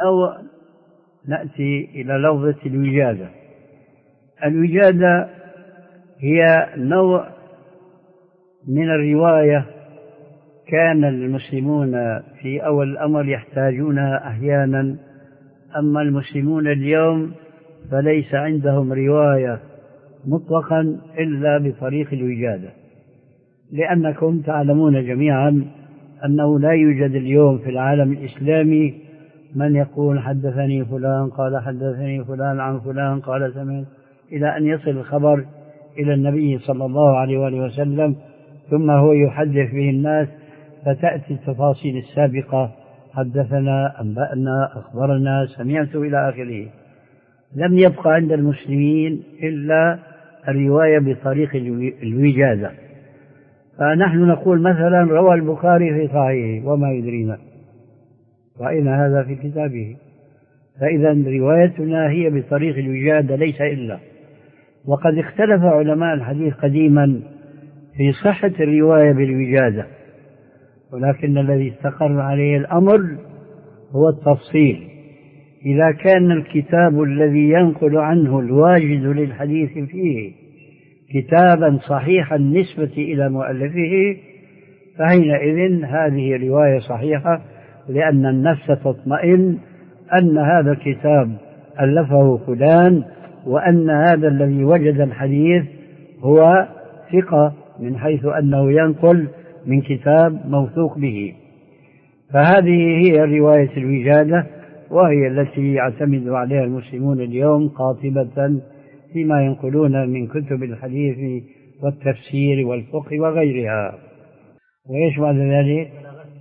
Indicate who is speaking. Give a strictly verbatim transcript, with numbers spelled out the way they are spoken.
Speaker 1: أو نأتي إلى لفظة الوجادة. الوجادة هي نوع من الرواية كان المسلمون في أول الأمر يحتاجونها أحيانا، أما المسلمون اليوم فليس عندهم رواية مطلقا إلا بطريق الوجادة، لأنكم تعلمون جميعا أنه لا يوجد اليوم في العالم الإسلامي من يقول حدثني فلان قال حدثني فلان عن فلان قال سمعت، إلى أن يصل الخبر إلى النبي صلى الله عليه وآله وسلم ثم هو يحدث به الناس، فتأتي التفاصيل السابقة حدثنا أنبأنا أخبرنا سمعت إلى آخره. لم يبقى عند المسلمين إلا الرواية بطريق الوجادة. فنحن نقول مثلا روى البخاري في صحيحه وما يدرينا، رأينا هذا في كتابه، فإذا روايتنا هي بطريق الوجادة ليس إلا. وقد اختلف علماء الحديث قديما في صحة الرواية بالوجادة، ولكن الذي استقر عليه الأمر هو التفصيل. إذا كان الكتاب الذي ينقل عنه الواجد للحديث فيه كتابا صحيحا النسبة إلى مؤلفه فحينئذ هذه رواية صحيحة، لأن النفس تطمئن أن هذا الكتاب ألفه فلان، وأن هذا الذي وجد الحديث هو ثقة من حيث أنه ينقل من كتاب موثوق به. فهذه هي رواية الوجادة، وهي التي يعتمد عليها المسلمون اليوم قاطبة فيما ينقلون من كتب الحديث والتفسير والفقه وغيرها. وإيش بعد ذلك؟